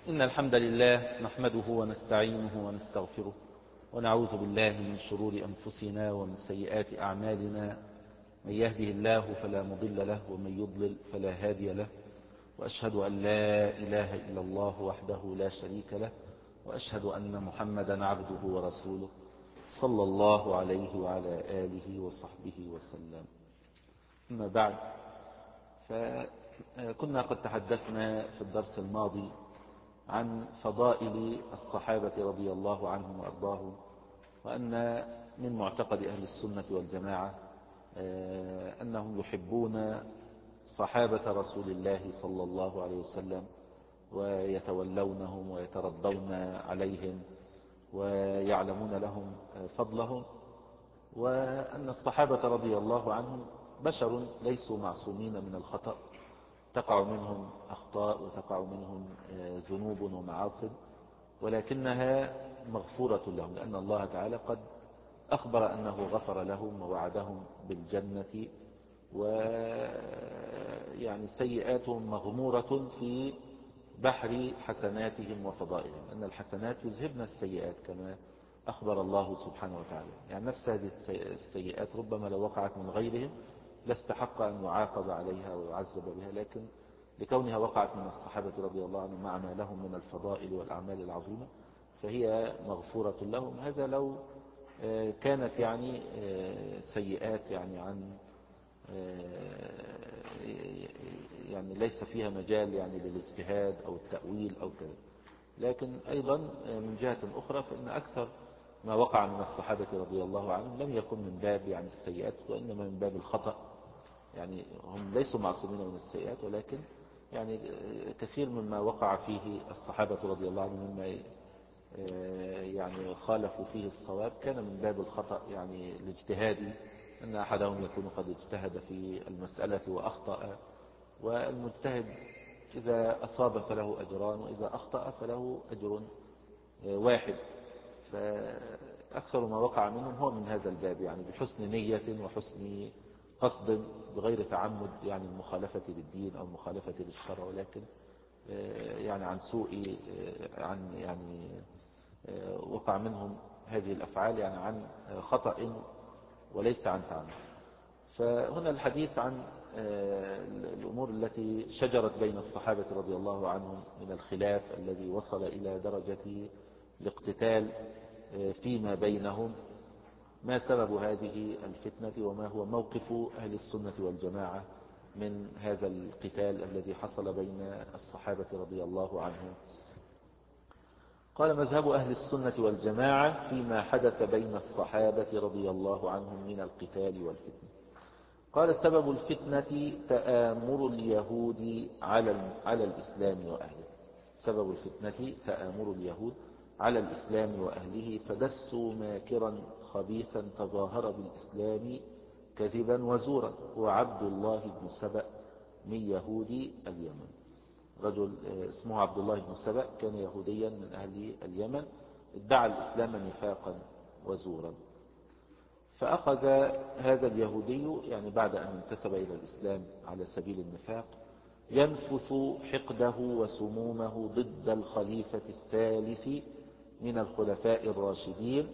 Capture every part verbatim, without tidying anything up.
إن الحمد لله نحمده ونستعينه ونستغفره ونعوذ بالله من شرور أنفسنا ومن سيئات أعمالنا. من يهده الله فلا مضل له ومن يضلل فلا هادي له، وأشهد أن لا إله إلا الله وحده لا شريك له، وأشهد أن محمدا عبده ورسوله صلى الله عليه وعلى آله وصحبه وسلم. أما بعد، فكنا قد تحدثنا في الدرس الماضي عن فضائل الصحابة رضي الله عنهم وأرضاهم، وأن من معتقد أهل السنة والجماعة أنهم يحبون صحابة رسول الله صلى الله عليه وسلم ويتولونهم ويترضون عليهم ويعلمون لهم فضلهم، وأن الصحابة رضي الله عنهم بشر ليسوا معصومين من الخطأ، تقع منهم أخطاء وتقع منهم ذنوب ومعاصي، ولكنها مغفورة لهم، لأن الله تعالى قد أخبر أنه غفر لهم ووعدهم بالجنة، ويعني سيئاتهم مغمورة في بحر حسناتهم وفضائلهم، أن الحسنات يذهبن السيئات كما أخبر الله سبحانه وتعالى. يعني نفس هذه السيئات ربما لو وقعت من غيرهم لاستحق أن يعاقب عليها ويعذب بها، لكن لكونها وقعت من الصحابة رضي الله عنهم مع ما لهم من الفضائل والأعمال العظيمة فهي مغفورة لهم. هذا لو كانت يعني سيئات يعني عن يعني ليس فيها مجال يعني للاجتهاد أو التأويل أو كذا. لكن أيضا من جهة أخرى فإن أكثر ما وقع من الصحابة رضي الله عنهم لم يكن من باب يعني السيئات، وإنما من باب الخطأ. يعني هم ليسوا معصومين من السيئات، ولكن يعني كثير مما وقع فيه الصحابة رضي الله عنهم مما يعني خالفوا فيه الصواب كان من باب الخطأ، يعني الاجتهادي، أن أحدهم يكون قد اجتهد في المسألة وأخطأ، والمجتهد إذا أصاب فله أجران وإذا أخطأ فله أجر واحد. فأكثر ما وقع منهم هو من هذا الباب، يعني بحسن نية وحسن قصد بغير تعمد يعني المخالفة للدين أو المخالفة للشرع، ولكن يعني عن سوء عن يعني وقع منهم هذه الأفعال يعني عن خطأ وليس عن تعمد. فهنا الحديث عن الأمور التي شجرت بين الصحابة رضي الله عنهم من الخلاف الذي وصل إلى درجة الاقتتال فيما بينهم. ما سبب هذه الفتنة وما هو موقف أهل السنة والجماعة من هذا القتال الذي حصل بين الصحابة رضي الله عنهم؟ قال: مذهب أهل السنة والجماعة فيما حدث بين الصحابة رضي الله عنهم من القتال والفتنة. قال: سبب الفتنة تآمر اليهود على على الإسلام وأهله. سبب الفتنة تآمر اليهود على الإسلام وأهله، فدسوا ماكرا خبيثا تظاهر بالإسلام كذبا وزورا، هو عبد الله بن سبأ من يهود اليمن. رجل اسمه عبد الله بن سبأ كان يهوديا من أهل اليمن، ادعى الإسلام نفاقا وزورا. فأخذ هذا اليهودي يعني بعد أن انتسب إلى الإسلام على سبيل النفاق ينفث حقده وسمومه ضد الخليفة الثالث من الخلفاء الراشدين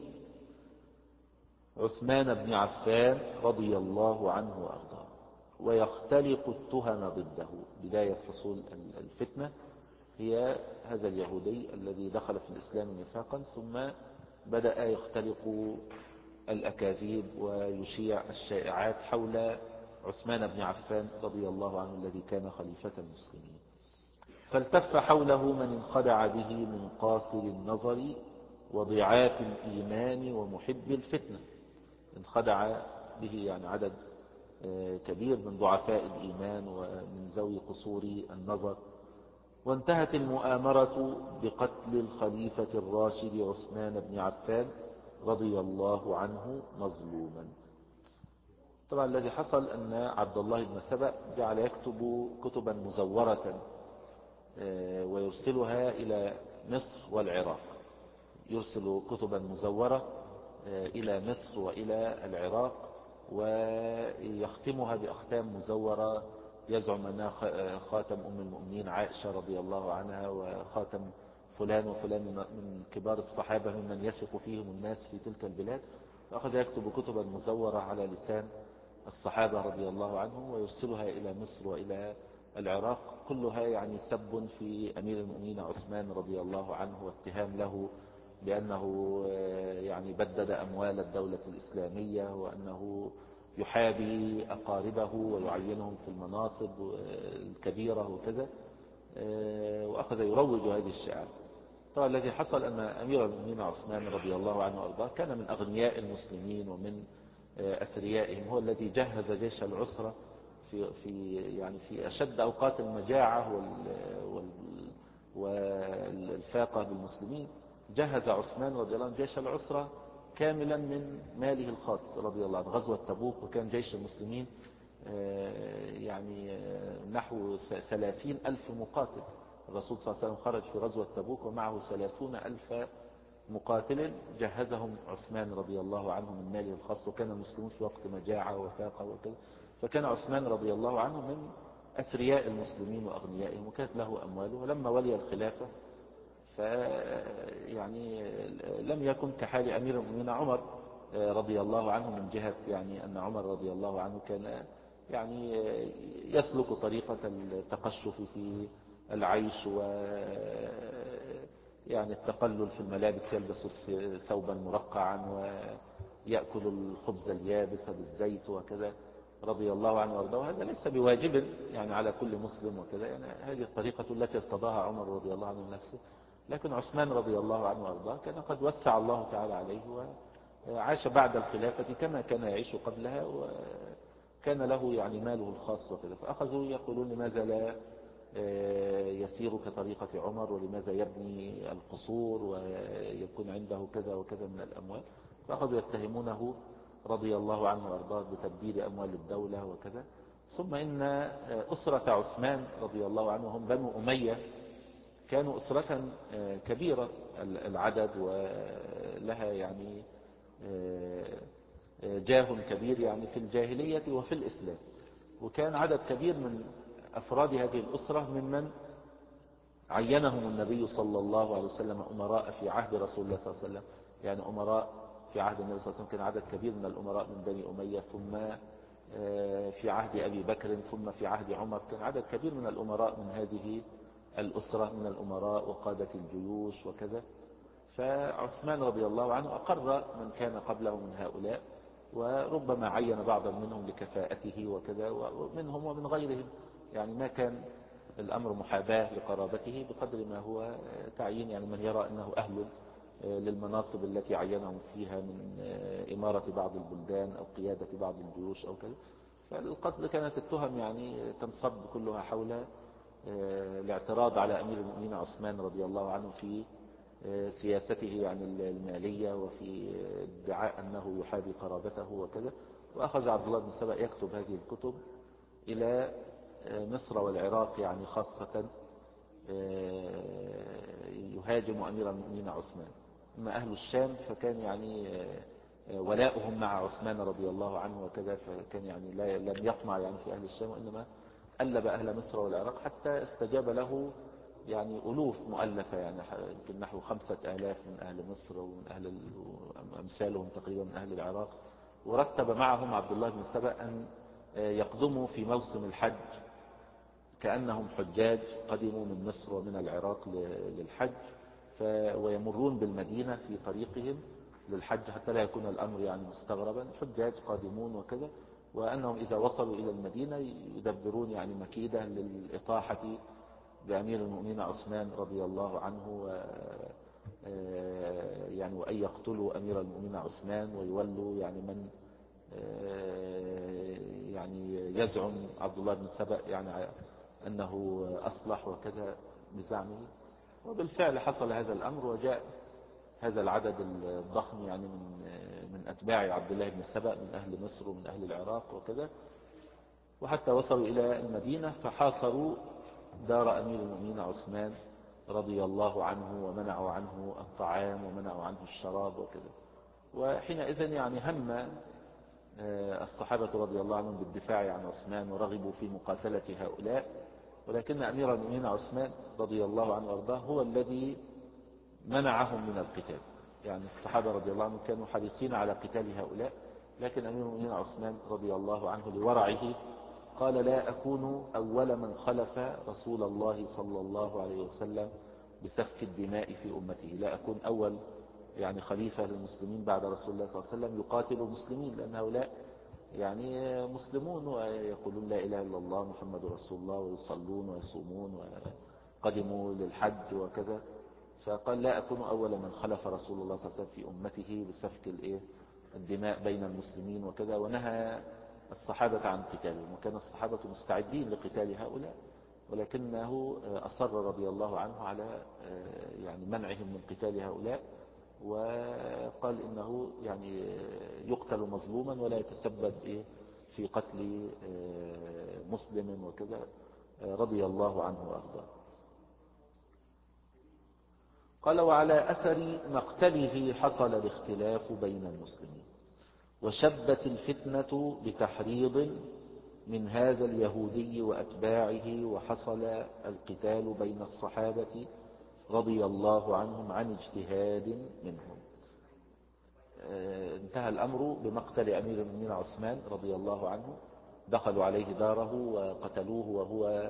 عثمان بن عفان رضي الله عنه وأرضاه، ويختلق التهم ضده. بداية فصول الفتنة هي هذا اليهودي الذي دخل في الإسلام نفاقا، ثم بدأ يختلق الأكاذيب ويشيع الشائعات حول عثمان بن عفان رضي الله عنه الذي كان خليفة المسلمين. فالتف حوله من انخدع به من قاصر النظر وضعاف الإيمان ومحب الفتنة. انخدع به يعني عدد كبير من ضعفاء الإيمان ومن ذوي قصور النظر. وانتهت المؤامرة بقتل الخليفة الراشد عثمان بن عفان رضي الله عنه مظلوما. طبعا الذي حصل أن عبد الله بن سبأ جعل يكتب كتبا مزورة ويرسلها إلى مصر والعراق، يرسل كتبا مزورة إلى مصر وإلى العراق ويختمها بأختام مزورة يزعم أنها خاتم أم المؤمنين عائشة رضي الله عنها، وخاتم فلان وفلان من كبار الصحابة ممن يثق فيهم الناس في تلك البلاد. فأخذ يكتب كتبا مزورة على لسان الصحابة رضي الله عنهم ويرسلها إلى مصر وإلى العراق، كلها يعني سب في أمير المؤمنين عثمان رضي الله عنه، واتهام له بأنه يعني بدد أموال الدولة الإسلامية، وأنه يحابي أقاربه ويعينهم في المناصب الكبيرة وكذا، وأخذ يروج هذه الشعار. طبعا الذي حصل أن أمير المؤمنين عثمان رضي الله عنه وأرضاه كان من أغنياء المسلمين ومن أثريائهم، هو الذي جهز جيش العسرة في في يعني في أشد أوقات المجاعة والفاقة بالمسلمين. جهز عثمان رضي الله عنه جيش العسرة كاملا من ماله الخاص رضي الله عنه. غزوة تبوك وكان جيش المسلمين يعني نحو ثلاثين ألف مقاتل. الرسول صلى الله عليه وسلم خرج في غزوة تبوك ومعه ثلاثون ألف مقاتل جهزهم عثمان رضي الله عنه من ماله الخاص، وكان المسلمون في وقت مجاعة وفاقة وكذا. فكان عثمان رضي الله عنه من أثرياء المسلمين وأغنيائهم، وكانت له أمواله. ولما ولي الخلافة فيعني لم يكن كحال أمير المؤمنين عمر رضي الله عنه، من جهة يعني أن عمر رضي الله عنه كان يعني يسلك طريقة التقشف في العيش و يعني التقلل في الملابس، يلبس ثوبا مرقعا ويأكل الخبز اليابس بالزيت وكذا رضي الله عنه وارضاه. وهذا ليس بواجب يعني على كل مسلم وكذا، يعني هذه الطريقة التي ارتضاها عمر رضي الله عنه نفسه. لكن عثمان رضي الله عنه وارضاه كان قد وسع الله تعالى عليه وعاش بعد الخلافة كما كان يعيش قبلها، وكان له يعني ماله الخاص وكذا. فأخذوا يقولون لماذا لا يسير كطريقة عمر، ولماذا يبني القصور ويكون عنده كذا وكذا من الأموال. فأخذوا يتهمونه رضي الله عنه وارضاه بتبديل أموال الدولة وكذا. ثم إن أسرة عثمان رضي الله عنه هم بنو أمية، كانوا أسرة كبيرة العدد ولها يعني جاه كبير يعني في الجاهلية وفي الإسلام. وكان عدد كبير من أفراد هذه الأسرة ممن عينهم النبي صلى الله عليه وسلم أمراء في عهد رسول الله صلى الله عليه وسلم. يعني أمراء في عهد النبي صلى الله عليه وسلم كان عدد كبير من الأمراء من بني أمية، ثم في عهد أبي بكر، ثم في عهد عمر كان عدد كبير من الأمراء من هذه الأسرة، من الأمراء وقادة الجيوش وكذا. فعثمان رضي الله عنه أقر من كان قبله من هؤلاء، وربما عين بعضا منهم لكفاءته وكذا، ومنهم ومن غيرهم. يعني ما كان الأمر محاباة لقرابته بقدر ما هو تعيين يعني من يرى أنه أهل للمناصب التي عينهم فيها من إمارة بعض البلدان أو قيادة بعض الجيوش أو كذا. فالقصد كانت التهم يعني تنصب كلها حول الاعتراض على أمير المؤمنين عثمان رضي الله عنه في سياسته يعني المالية، وفي ادعاء أنه يحابي قرابته وكذا. وأخذ عبد الله بن سبأ يكتب هذه الكتب إلى مصر والعراق يعني خاصة، يهاجم أمير المؤمنين عثمان. أما أهل الشام فكان يعني ولاؤهم مع عثمان رضي الله عنه وكذا، فكان يعني لا لم يطمع يعني في أهل الشام، وإنما ألب أهل مصر والعراق حتى استجاب له يعني ألوف مؤلفة، يعني يمكن نحو خمسة آلاف من أهل مصر ومن أهل أمثالهم تقريبا من أهل العراق. ورتب معهم عبد الله بن سبأ أن يقدموا في موسم الحج كأنهم حجاج قدموا من مصر ومن العراق للحج، ويمرون بالمدينة في طريقهم للحج حتى لا يكون الأمر يعني مستغربا، حجاج قادمون وكذا. وأنهم إذا وصلوا إلى المدينة يدبرون يعني مكيدة للإطاحة بأمير المؤمنين عثمان رضي الله عنه، يعني وأن يقتلوا أمير المؤمنين عثمان ويولوا يعني من يعني يزعم عبد الله بن سبأ يعني أنه أصلح وكذا بزعمه. وبالفعل حصل هذا الأمر، وجاء هذا العدد الضخم يعني من من أتباع عبد الله بن سبأ من أهل مصر ومن أهل العراق وكذا، وحتى وصلوا إلى المدينة فحاصروا دار أمير المؤمنين عثمان رضي الله عنه، ومنعوا عنه الطعام ومنعوا عنه الشراب وكذا. وحينئذ يعني هم الصحابة رضي الله عنهم بالدفاع عن عثمان ورغبوا في مقاتلة هؤلاء، ولكن أمير المؤمنين عثمان رضي الله عنه وارضاه هو الذي منعهم من القتال. يعني الصحابة رضي الله عنهم كانوا حريصين على قتال هؤلاء، لكن أمير المؤمنين عثمان رضي الله عنه لورعه قال لا أكون أول من خلف رسول الله صلى الله عليه وسلم بسفك الدماء في أمته، لا أكون أول يعني خليفة للمسلمين بعد رسول الله صلى الله عليه وسلم يقاتل المسلمين، لأن هؤلاء يعني مسلمون ويقولون لا إله إلا الله محمد رسول الله ويصلون ويصومون وقدموا للحج وكذا. فقال لا أكون أول من خلف رسول الله صلى الله عليه وسلم في أمته بسفك الإيه الدماء بين المسلمين وكذا، ونهى الصحابة عن قتالهم، وكان الصحابة مستعدين لقتال هؤلاء، ولكنه أصر رضي الله عنه على يعني منعهم من قتال هؤلاء، وقال إنه يعني يقتل مظلوما ولا يتسبب في قتل مسلم وكذا، رضي الله عنه وأرضاه. قال وعلى أثر مقتله حصل الاختلاف بين المسلمين، وشبت الفتنة بتحريض من هذا اليهودي وأتباعه، وحصل القتال بين الصحابة رضي الله عنهم عن اجتهاد منهم. انتهى الأمر بمقتل أمير المؤمنين عثمان رضي الله عنه، دخلوا عليه داره وقتلوه وهو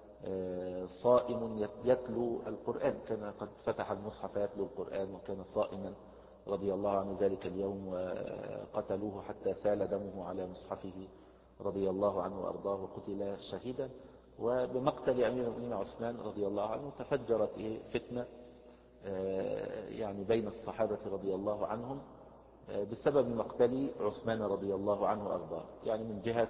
صائم يتلو القرآن، كان قد فتح المصحف يتلو القرآن وكان صائما رضي الله عنه ذلك اليوم، وقتلوه حتى سال دمه على مصحفه رضي الله عنه وأرضاه وقتل شهيدا. وبمقتل أمير المؤمنين عثمان رضي الله عنه تفجرت فتنة يعني بين الصحابة رضي الله عنهم بسبب مقتل عثمان رضي الله عنه وأرضاه، يعني من جهة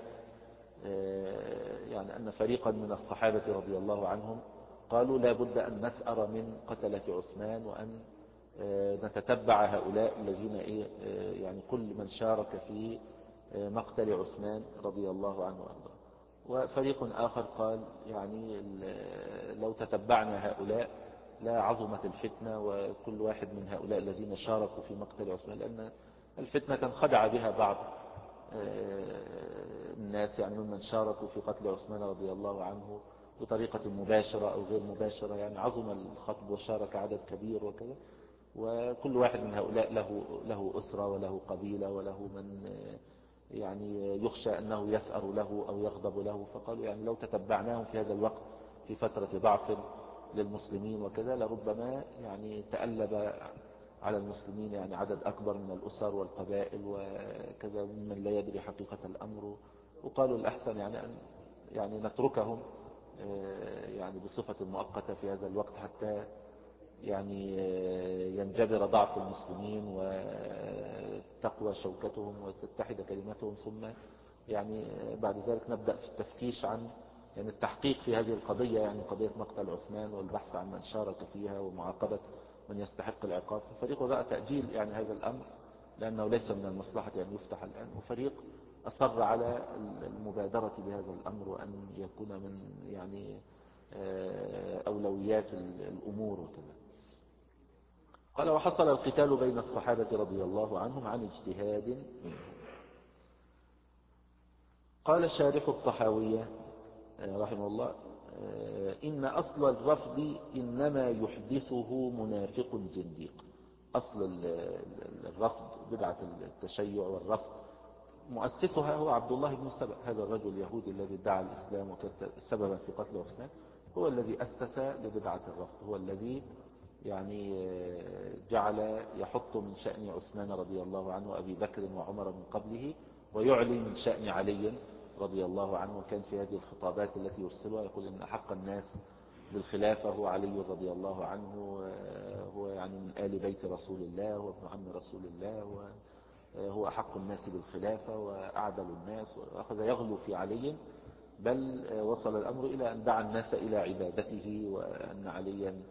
يعني أن فريقا من الصحابة رضي الله عنهم قالوا لا بد أن نثأر من قتلة عثمان، وأن نتتبع هؤلاء الذين يعني كل من شارك في مقتل عثمان رضي الله عنه وأرضاه. وفريق آخر قال يعني لو تتبعنا هؤلاء لا عظمت الفتنة، وكل واحد من هؤلاء الذين شاركوا في مقتل عثمان، لأن الفتنة انخدع بها بعض الناس يعني ممن شاركوا في قتل عثمان رضي الله عنه بطريقة مباشرة أو غير مباشرة، يعني عظم الخطب وشارك عدد كبير وكذا، وكل واحد من هؤلاء له له أسرة وله قبيلة وله من يعني يخشى أنه يسأر له أو يغضب له. فقالوا يعني لو تتبعناهم في هذا الوقت في فترة ضعف للمسلمين وكذا لربما يعني تألب على المسلمين يعني عدد أكبر من الأسر والقبائل وكذا ممن لا يدري حقيقة الأمر. وقالوا الأحسن يعني أن يعني نتركهم يعني بصفة مؤقتة في هذا الوقت حتى يعني ينجبر ضعف المسلمين وتقوى شوكتهم وتتحد كلمتهم، ثم يعني بعد ذلك نبدأ في التفتيش عن يعني التحقيق في هذه القضية، يعني قضية مقتل عثمان والبحث عن من شارك فيها ومعاقبة من يستحق العقاب. ففريق رأى تأجيل يعني هذا الأمر لأنه ليس من المصلحة أن يفتح الآن، وفريق أصر على المبادرة بهذا الأمر وأن يكون من يعني أولويات الأمور وكذا. قال وحصل القتال بين الصحابة رضي الله عنهم عن اجتهاد منهم. قال شارح الطحاوية رحمه الله إن أصل الرفض إنما يحدثه منافق زنديق. أصل الرفض بدعة التشيع والرفض مؤسسها هو عبد الله بن سبأ، هذا الرجل اليهودي الذي ادعى الإسلام وكان سببا في قتل عثمان، هو الذي أسس لبدعة الرفض، هو الذي يعني جعل يحط من شأن عثمان رضي الله عنه وأبي بكر وعمر من قبله، ويعلي من شأن علي رضي الله عنه. وكان في هذه الخطابات التي يرسلها يقول إن أحق الناس بالخلافة هو علي رضي الله عنه، هو يعني من آل بيت رسول الله وابن عم رسول الله، وهو أحق الناس بالخلافة وأعدل الناس، وأخذ يغلو في علي، بل وصل الأمر إلى أن دعا الناس إلى عبادته، وأن عليا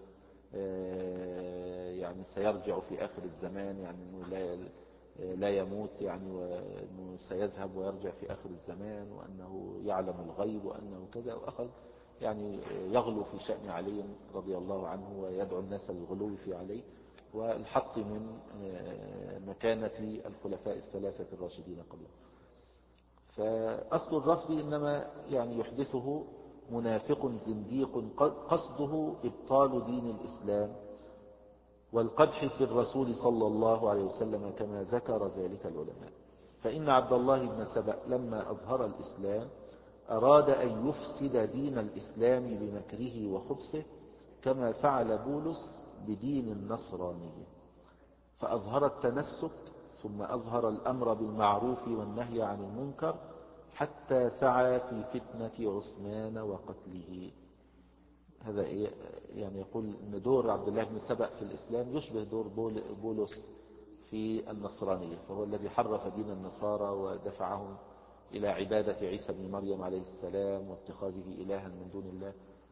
يعني سيرجع في آخر الزمان، يعني أنه لا لا يموت يعني، وأنه سيذهب ويرجع في آخر الزمان، وأنه يعلم الغيب وأنه كذا، وأخذ يعني يغلو في شأن علي رضي الله عنه ويدعو الناس للغلو في علي والحط من مكانة الخلفاء الثلاثة الراشدين قبله. فأصل الرفض إنما يعني يحدثه منافق زنديق قصده إبطال دين الإسلام والقدح في الرسول صلى الله عليه وسلم كما ذكر ذلك العلماء. فإن عبد الله بن سبأ لما أظهر الإسلام أراد أن يفسد دين الإسلام بمكره وخبثه كما فعل بولس بدين النصرانية، فأظهر التنسك ثم أظهر الأمر بالمعروف والنهي عن المنكر حتى سعى في فتنة عثمان وقتله. هذا يعني يقول أن دور عبد الله بن سبأ في الإسلام يشبه دور بولس في النصرانية، فهو الذي حرف دين النصارى ودفعهم إلى عبادة عيسى بن مريم عليه السلام واتخاذه إلها من دون الله.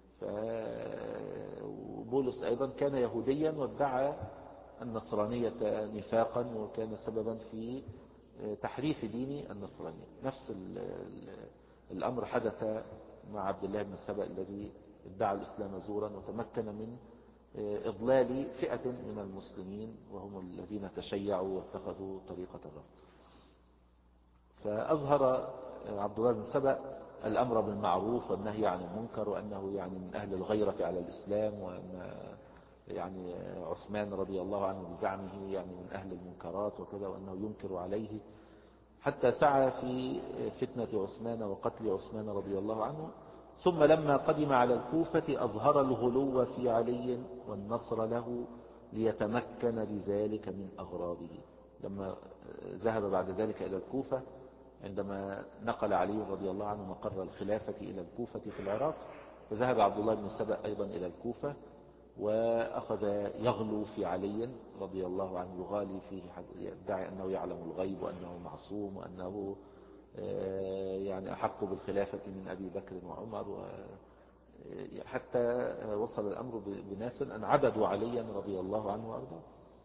فبولس أيضا كان يهوديا وادعى النصرانية نفاقا وكان سببا في تحريف دين النصرانية. نفس الأمر حدث مع عبد الله بن سبأ الذي ادعى الإسلام زورا وتمكن من إضلال فئة من المسلمين وهم الذين تشيعوا واتخذوا طريقة الرفض. فأظهر عبد الله بن سبأ الأمر بالمعروف والنهي عن المنكر، وأنه يعني من أهل الغيرة على الإسلام، وأن يعني عثمان رضي الله عنه بزعمه يعني من أهل المنكرات وكذا، وأنه ينكر عليه، حتى سعى في فتنة عثمان وقتل عثمان رضي الله عنه. ثم لما قدم على الكوفة أظهر الغلو في علي والنصر له ليتمكن بذلك من أغراضه. لما ذهب بعد ذلك إلى الكوفة، عندما نقل علي رضي الله عنه مقر الخلافة إلى الكوفة في العراق، فذهب عبد الله بن سبأ أيضا إلى الكوفة وأخذ يغلو في علي رضي الله عنه، يغالي فيه، يدعي أنه يعلم الغيب وأنه معصوم وأنه يعني أحق بالخلافة من أبي بكر وعمر، حتى وصل الأمر بناس أن عبدوا عليا رضي الله عنه وأرضاه.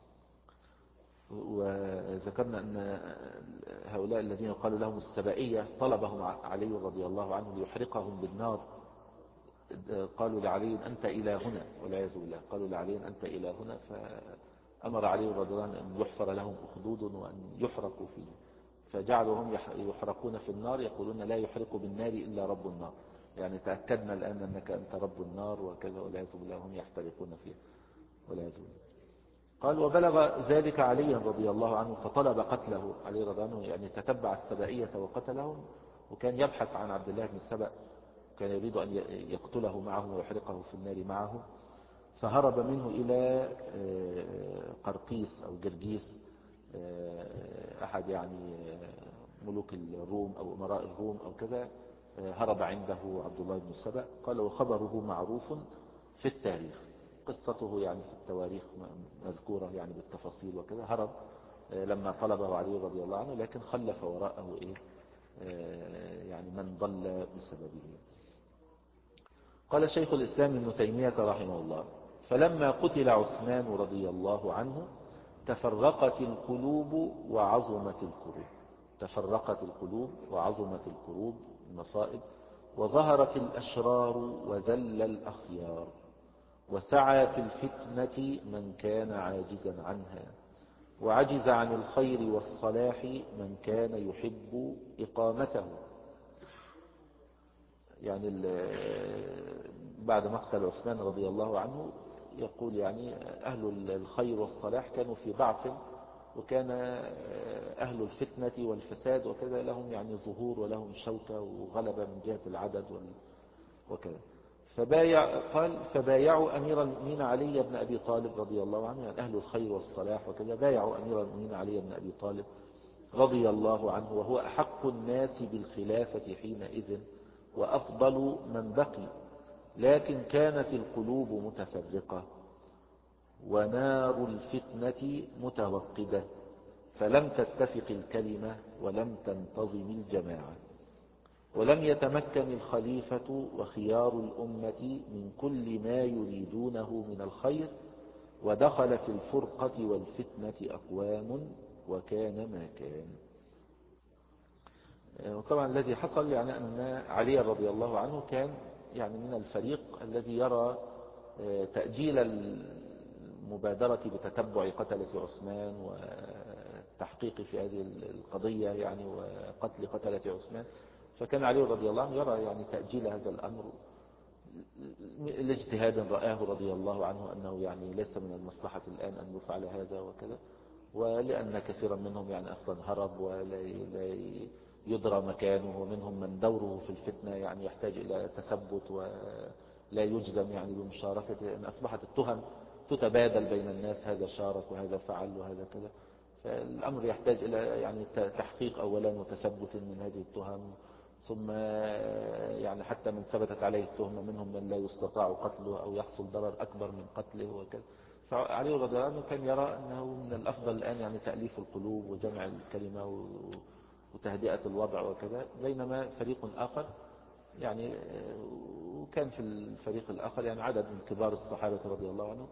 وذكرنا أن هؤلاء الذين قالوا لهم السبائية طلبهم علي رضي الله عنه ليحرقهم بالنار. قالوا لعلي أنت إلهنا، والعياذ بالله، قالوا لعلي أنت إلهنا، فأمر علي رضي الله عنه أن يحفر لهم أخدود وأن يحرقوا فيه، فجعلوا هم يحرقون في النار، يقولون لا يحرق بالنار إلا رب النار، يعني تأكدنا الآن أنك أنت رب النار وكذا، والعياذ بالله، هم يحترقون فيها والعياذ بالله. قال وبلغ ذلك علي رضي الله عنه فطلب قتله. علي رضي الله عنه يعني تتبع السبائية وقتلهم، وكان يبحث عن عبد الله بن سبأ، كان يريد أن يقتله معه ويحرقه في النار معه، فهرب منه إلى قرقيس أو جرجيس، أحد يعني ملوك الروم أو أمراء الروم أو كذا، هرب عنده عبد الله بن سبأ. قال وخبره معروف في التاريخ، قصته يعني في التواريخ مذكورة يعني بالتفاصيل وكذا. هرب لما طلبه علي رضي الله عنه، لكن خلف وراءه إيه يعني من ضل بسببه. قال شيخ الإسلام ابن تيمية رحمه الله فلما قتل عثمان رضي الله عنه تفرقت القلوب وعظمت الكروب. تفرقت القلوب وعظمت الكروب المصائب، وظهرت الأشرار وذل الأخيار، وسعى في الفتنة من كان عاجزا عنها، وعجز عن الخير والصلاح من كان يحب إقامته. يعني بعد مقتل عثمان رضي الله عنه يقول يعني أهل الخير والصلاح كانوا في ضعف، وكان أهل الفتنة والفساد وكذا لهم يعني ظهور ولهم شوكة وغلبة من جهة العدد وكذا. فبايع قال فبايعوا أمير المؤمنين علي بن أبي طالب رضي الله عنه، يعني أهل الخير والصلاح وكذا بايعوا أمير المؤمنين علي بن أبي طالب رضي الله عنه، وهو أحق الناس بالخلافة حينئذ وأفضل من بقي، لكن كانت القلوب متفرقة ونار الفتنة متوقدة، فلم تتفق الكلمة ولم تنتظم الجماعة، ولم يتمكن الخليفة وخيار الأمة من كل ما يريدونه من الخير، ودخل في الفرقة والفتنة أقوام وكان ما كان. وطبعا الذي حصل يعني أن علي رضي الله عنه كان يعني من الفريق الذي يرى تأجيل المبادرة بتتبع قتلة عثمان التحقيق في هذه القضية يعني وقتل قتلة عثمان. فكان علي رضي الله عنه يرى يعني تأجيل هذا الأمر لاجتهاد رآه رضي الله عنه أنه يعني ليس من المصلحة الآن أن يفعل هذا وكذا، ولأن كثيرا منهم يعني أصلا هرب ولا يدرى مكانه، ومنهم من دوره في الفتنة يعني يحتاج إلى تثبت ولا يجزم يعني بمشاركته، أن أصبحت التهم تتبادل بين الناس، هذا شارك وهذا فعل وهذا كذا. فالأمر يحتاج إلى يعني تحقيق أولا وتثبت من هذه التهم، ثم يعني حتى من ثبتت عليه التهمة منهم من لا يستطاع قتله أو يحصل ضرر أكبر من قتله وكذا. فعلي رضي الله عنه كان يرى أنه من الأفضل الآن يعني تأليف القلوب وجمع الكلمة وتهدئة الوضع وكذا، بينما فريق آخر يعني، وكان في الفريق الآخر يعني عدد من كبار الصحابة رضي الله عنه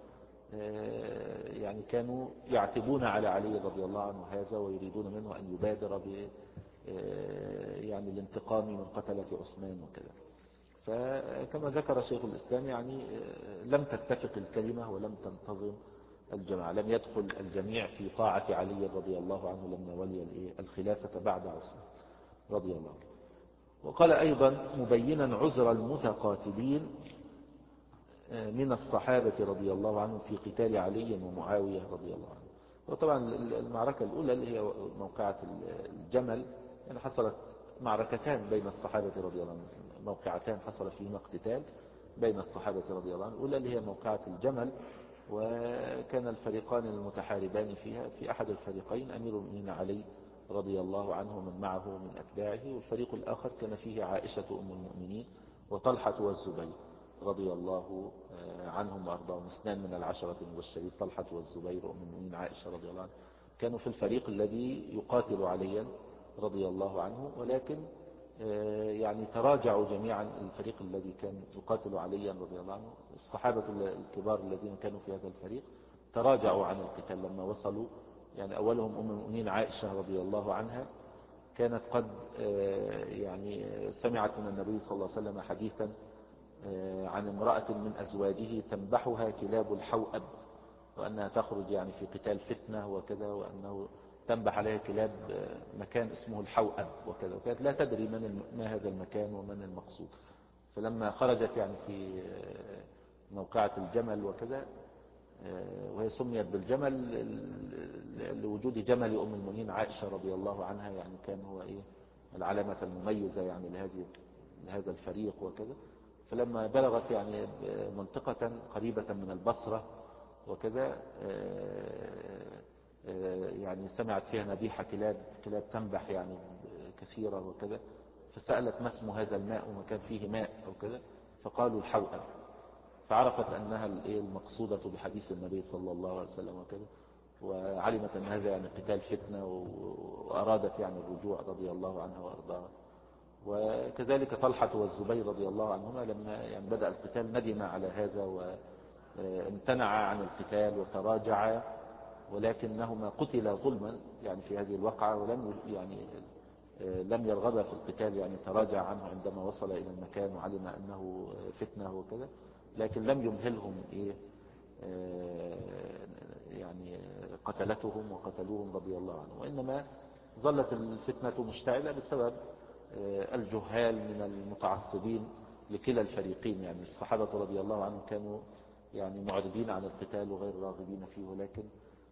يعني كانوا يعتبون على علي رضي الله عنه هذا ويريدون منه أن يبادر ب يعني الانتقام من قتلة عثمان وكذا. فكما ذكر شيخ الإسلام يعني لم تتفق الكلمة ولم تنتظم الجماعة، لم يدخل الجميع في طاعة علي رضي الله عنه لما ولي الخلافة بعد عثمان رضي الله عنه. وقال أيضا مبينا عذر المتقاتلين من الصحابة رضي الله عنهم في قتال علي ومعاوية رضي الله عنه. وطبعا المعركة الأولى اللي هي موقعة الجمل يعني حصلت معركتان بين الصحابة رضي الله عنهم، موقعتان حصل فيهما اقتتال بين الصحابة رضي الله عنهم. الأولى اللي هي موقعة الجمل، وكان الفريقان المتحاربان فيها في أحد الفريقين أمير المؤمنين علي رضي الله عنه ومن معه من أتباعه، والفريق الآخر كان فيه عائشة أم المؤمنين وطلحة والزبير رضي الله عنهم وأرضاهم، اثنان من العشرة المبشرين، طلحة والزبير وأم المؤمنين عائشة رضي الله عنها، كانوا في الفريق الذي يقاتل عليا رضي الله عنه. ولكن يعني تراجعوا جميعا، الفريق الذي كان يقاتل عليا رضي الله عنه الصحابة الكبار الذين كانوا في هذا الفريق تراجعوا عن القتال لما وصلوا، يعني أولهم أم المؤمنين عائشة رضي الله عنها كانت قد يعني سمعت من النبي صلى الله عليه وسلم حديثا عن امرأة من أزواجه تنبحها كلاب الحوأب، وأنها تخرج يعني في قتال فتنة وكذا، وأنه تنبح عليها كلاب مكان اسمه الحوأب وكذا، وكانت لا تدري من ما هذا المكان ومن المقصود. فلما خرجت يعني في موقعة الجمل وكذا، وهي سميت بالجمل لوجود جمل أم المؤمنين عائشة رضي الله عنها، يعني كان هو إيه العلامة المميزة يعني لهذه لهذا الفريق وكذا. فلما بلغت يعني منطقة قريبة من البصرة وكذا يعني سمعت فيها نبيحة كلاب كلاب تنبح يعني كثيرة وكذا، فسألت ما اسم هذا الماء وما كان فيه ماء أو كذا، فقالوا الحوأب، فعرفت أنها المقصودة بحديث النبي صلى الله عليه وسلم وكذا، وعلمت أن هذا يعني قتال فتنة، وأرادت يعني الرجوع رضي الله عنها وأرضاها. وكذلك طلحة والزبير رضي الله عنهما لما يعني بدأ القتال ندم على هذا وامتنع عن القتال وتراجع، ولكنهما قتلا ظلما يعني في هذه الوقعة، ولم يعني لم يرغب في القتال، يعني تراجع عنه عندما وصل إلى المكان وعلم أنه فتنة وكذا، لكن لم يمهلهم إيه يعني قتلتهم وقتلوهم رضي الله عنه. وإنما ظلت الفتنة مشتعلة بسبب الجهال من المتعصبين لكلا الفريقين، يعني الصحابة رضي الله عنهم كانوا يعني معرضين عن القتال وغير راغبين فيه، ولكن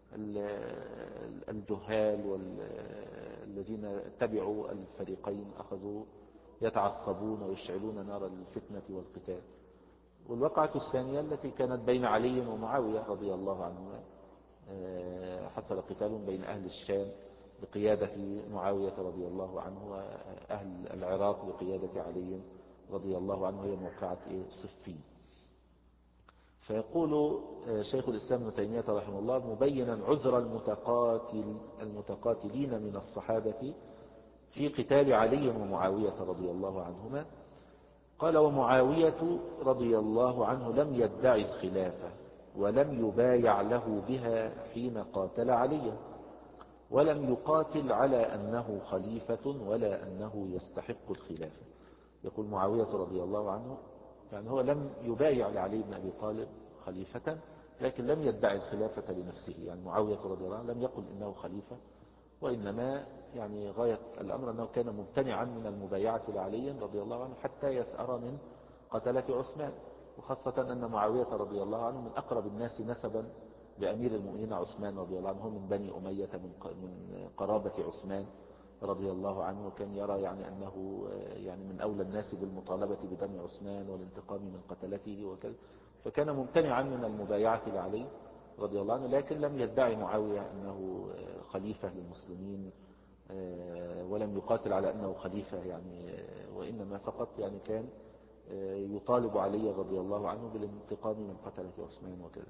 الجهال والذين تبعوا الفريقين أخذوا يتعصبون ويشعلون نار الفتنة والقتال. والوقعة الثانية التي كانت بين علي ومعاوية رضي الله عنهما، حصل قتال بين أهل الشام بقيادة معاوية رضي الله عنه وأهل العراق بقيادة علي رضي الله عنه، هي موقعة صفين. فيقول شيخ الإسلام ابن تيمية رحمه الله مبينا عذر المتقاتل المتقاتلين من الصحابة في قتال علي ومعاوية رضي الله عنهما، قال ومعاوية رضي الله عنه لم يدعي الخلافة ولم يبايع له بها حين قاتل عليا، ولم يقاتل على أنه خليفة ولا أنه يستحق الخلافة. يقول معاوية رضي الله عنه يعني هو لم يبايع لعلي بن أبي طالب خليفة، لكن لم يدعي الخلافة لنفسه، يعني معاوية رضي الله عنه لم يقل إنه خليفة وإنما يعني غاية الأمر أنه كان ممتنعا من المبايعة لعلي رضي الله عنه حتى يسأر من قتلة عثمان، وخاصة أن معاوية رضي الله عنه من أقرب الناس نسبا بأمير المؤمنين عثمان رضي الله عنه، من بني أمية، من قرابة عثمان رضي الله عنه، وكان يرى يعني أنه يعني من أولى الناس بالمطالبة بدم عثمان والانتقام من قتلته وكذا، فكان ممتنعا من المبايعة لعلي رضي الله عنه. لكن لم يدعي معاوية أنه خليفة للمسلمين ولم يقاتل على أنه خليفة يعني، وإنما فقط يعني كان يطالب علي رضي الله عنه بالانتقام من قتلة عثمان وكذا.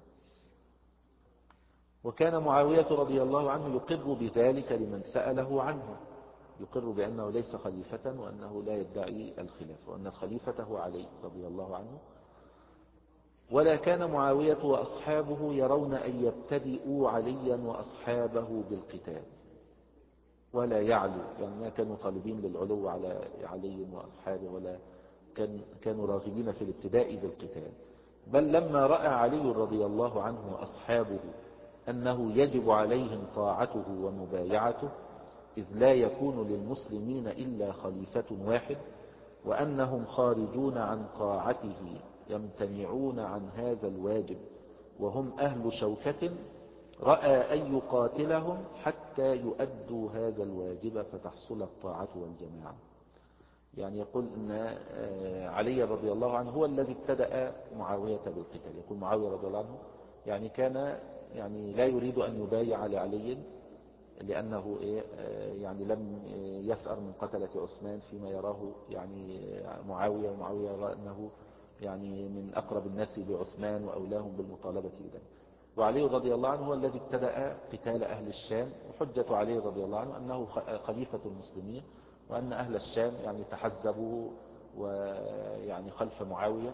وكان معاوية رضي الله عنه يقر بذلك لمن سأله عنه، يقر بأنه ليس خليفة وأنه لا يدعي الخلافة، وأن الخليفة هو علي رضي الله عنه. ولا كان معاوية وأصحابه يرون أن يبتدئوا عليا وأصحابه بالقتال ولا يعلو، يعني ما كانوا طالبين للعلو على علي وأصحابه، ولا كان كانوا راغبين في الابتداء بالقتال. بل لما رأى علي رضي الله عنه وأصحابه أنه يجب عليهم طاعته ومبايعته، إذ لا يكون للمسلمين إلا خليفة واحد، وأنهم خارجون عن طاعته يمتنعون عن هذا الواجب وهم أهل شوكة، رأى أن يقاتلهم حتى يؤدوا هذا الواجب فتحصل الطاعة والجماعة. يعني يقول أن علي رضي الله عنه هو الذي ابتدأ معاوية بالقتال. يقول معاوية رضي الله عنه يعني كان يعني لا يريد أن يبايع لعلي لأنه يعني لم يسأر من قتلة عثمان فيما يراه يعني معاوية، ومعاوية يرى أنه يعني من أقرب الناس بعثمان وأولاهم بالمطالبة بذلك. وعلي رضي الله عنه هو الذي ابتدأ قتال أهل الشام، وحجة علي رضي الله عنه أنه خليفة المسلمين، وأن أهل الشام يعني تحزبوا ويعني خلف معاوية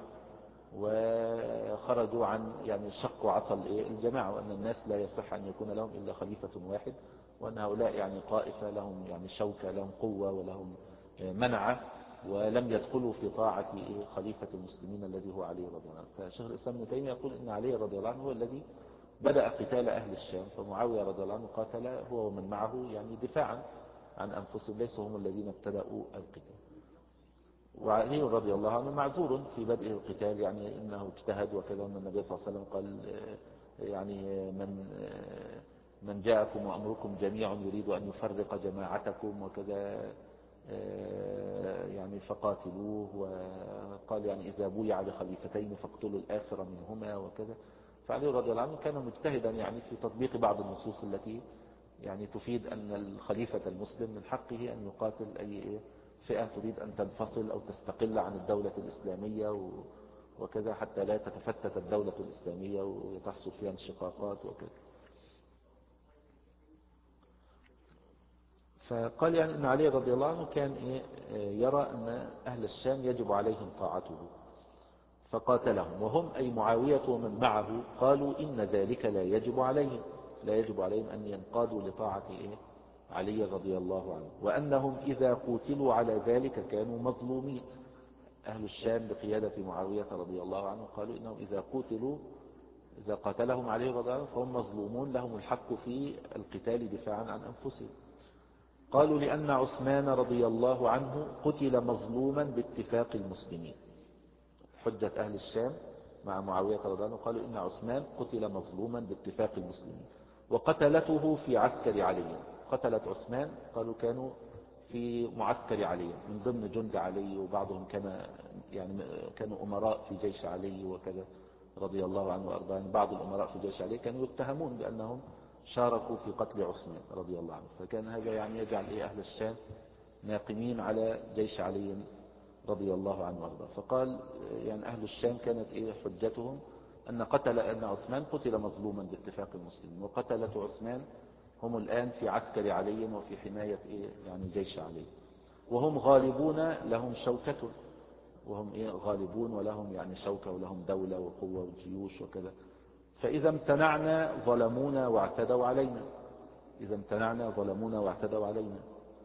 وخرجوا عن يعني شقوا عصا الجماعة، وأن الناس لا يصح أن يكون لهم إلا خليفة واحد، وأن هؤلاء يعني طائفة لهم يعني شوكة، لهم قوة ولهم منعة، ولم يدخلوا في طاعة خليفة المسلمين الذي هو علي رضي الله عنه. فشيخ الإسلام ابن تيمية يقول إن علي رضي الله عنه هو الذي بدأ قتال أهل الشام، فمعاوية رضي الله عنه قاتل هو ومن معه يعني دفاعا عن أنفسهم، ليسوا هم الذين ابتدأوا القتال. وعلي رضي الله عنه معذور في بدء القتال، يعني إنه اجتهد وكذا، أن النبي صلى الله عليه وسلم قال يعني من من جاءكم وأمركم جميع يريد أن يفرق جماعتكم وكذا يعني فقاتلوه، وقال يعني إذا بويع لخليفتين فاقتلوا الآخر منهما وكذا. فعلي رضي الله عنه كان مجتهدا يعني في تطبيق بعض النصوص التي يعني تفيد أن الخليفة المسلم من حقه أن يقاتل أي فئة تريد أن تنفصل أو تستقل عن الدولة الإسلامية وكذا، حتى لا تتفتت الدولة الإسلامية وتحصل فيها انشقاقات وكذا. فقال يعني أن علي رضي الله عنه كان يرى أن أهل الشام يجب عليهم طاعته فقاتلهم، وهم أي معاوية ومن معه قالوا إن ذلك لا يجب عليهم، لا يجب عليهم أن ينقادوا لطاعة علي رضي الله عنه، وأنهم إذا قتلوا على ذلك كانوا مظلومين. أهل الشام بقيادة معاوية رضي الله عنه قالوا إنهم إذا قتلوا إذا قاتلهم علي رضي الله عنه فهم مظلومون، لهم الحق في القتال دفاعا عن أنفسهم. قالوا لأن عثمان رضي الله عنه قتل مظلوما باتفاق المسلمين. حجة أهل الشام مع معاوية رضي الله عنه قالوا إن عثمان قتل مظلوما باتفاق المسلمين، وقتلته في عسكر علي. قتلت عثمان قالوا كانوا في معسكر علي من ضمن جند علي، وبعضهم كان يعني كانوا أمراء في جيش علي وكذا رضي الله عنه وأرضاه. بعض الأمراء في جيش علي كانوا يتهمون بأنهم شاركوا في قتل عثمان رضي الله عنه، فكان هذا يعني يجعل إيه أهل الشام ناقمين على جيش علي رضي الله عنه وارضاه. فقال يعني أهل الشام كانت إيه حجتهم أن قتل أن عثمان قتل مظلوما باتفاق المسلمين، وقتلة عثمان هم الآن في عسكر علي وفي حماية إيه يعني جيش علي، وهم غالبون لهم شوكة، وهم إيه غالبون ولهم يعني شوكة ولهم دولة وقوة وجيوش وكذا. فإذا امتنعنا ظلمونا واعتدوا علينا، إذا امتنعنا ظلمونا واعتدوا علينا.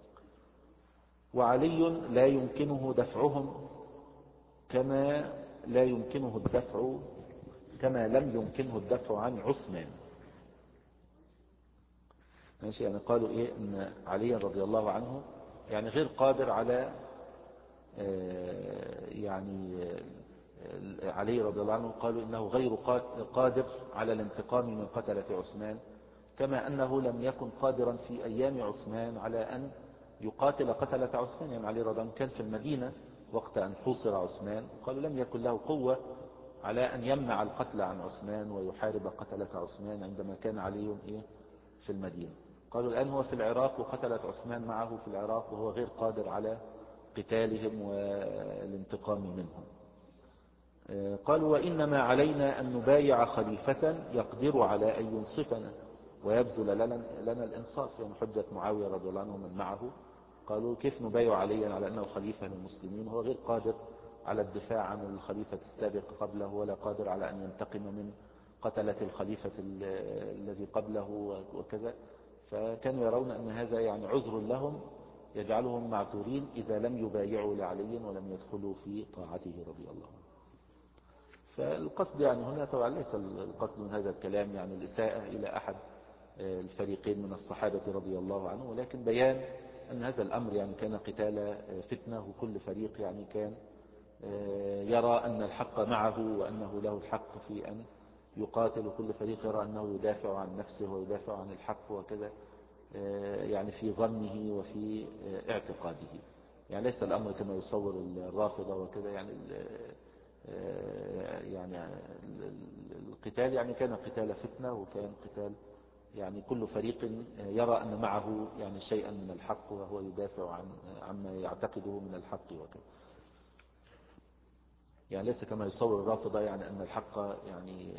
وعلي لا يمكنه دفعهم كما لا يمكنه الدفع كما لم يمكنه الدفع عن عثمان. ماشي. يعني قالوا إيه أن علي رضي الله عنه يعني غير قادر على يعني علي رضي الله عنه قالوا إنه غير قادر على الانتقام من قتلة عثمان، كما أنه لم يكن قادرا في أيام عثمان على أن يقاتل قتلة عثمان. يعني علي رضي الله عنه كان في المدينة وقت أن حوصر عثمان، قالوا لم يكن له قوة على أن يمنع القتل عن عثمان ويحارب قتلة عثمان عندما كان علي إيه في المدينة. قالوا الآن هو في العراق وقتلة عثمان معه في العراق وهو غير قادر على قتالهم والانتقام منهم. قالوا وإنما علينا أن نبايع خليفة يقدر على أن ينصفنا ويبذل لنا, لنا الإنصاف. يعني حجة معاوية رضي الله عنه من معه، قالوا كيف نبايع عليا على أنه خليفة للمسلمين وهو غير قادر على الدفاع عن الخليفة السابق قبله ولا قادر على أن ينتقم من قتلة الخليفة الذي قبله وكذا. فكانوا يرون أن هذا يعني عذر لهم يجعلهم معذورين إذا لم يبايعوا لعلي ولم يدخلوا في طاعته رضي الله عنه. فالقصد يعني هنا طبعا ليس القصد من هذا الكلام يعني الإساءة إلى أحد الفريقين من الصحابة رضي الله عنه، ولكن بيان أن هذا الأمر يعني كان قتال فتنة، وكل فريق يعني كان يرى أن الحق معه وأنه له الحق في أن يقاتل، وكل فريق يرى أنه يدافع عن نفسه ويدافع عن الحق وكذا، يعني في ظنه وفي اعتقاده. يعني ليس الأمر كما يصور الرافضة وكذا. يعني يعني القتال يعني كان قتال فتنة، وكان قتال يعني كل فريق يرى أن معه يعني شيئا من الحق وهو يدافع عن عما يعتقده من الحق وكذا. يعني ليس كما يصور الرافضة يعني أن الحق يعني